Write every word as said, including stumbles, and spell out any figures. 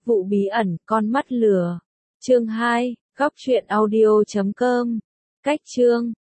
Vụ bí ẩn, con mắt lừa. Chương hai, góc truyện audio chấm com. Cách chương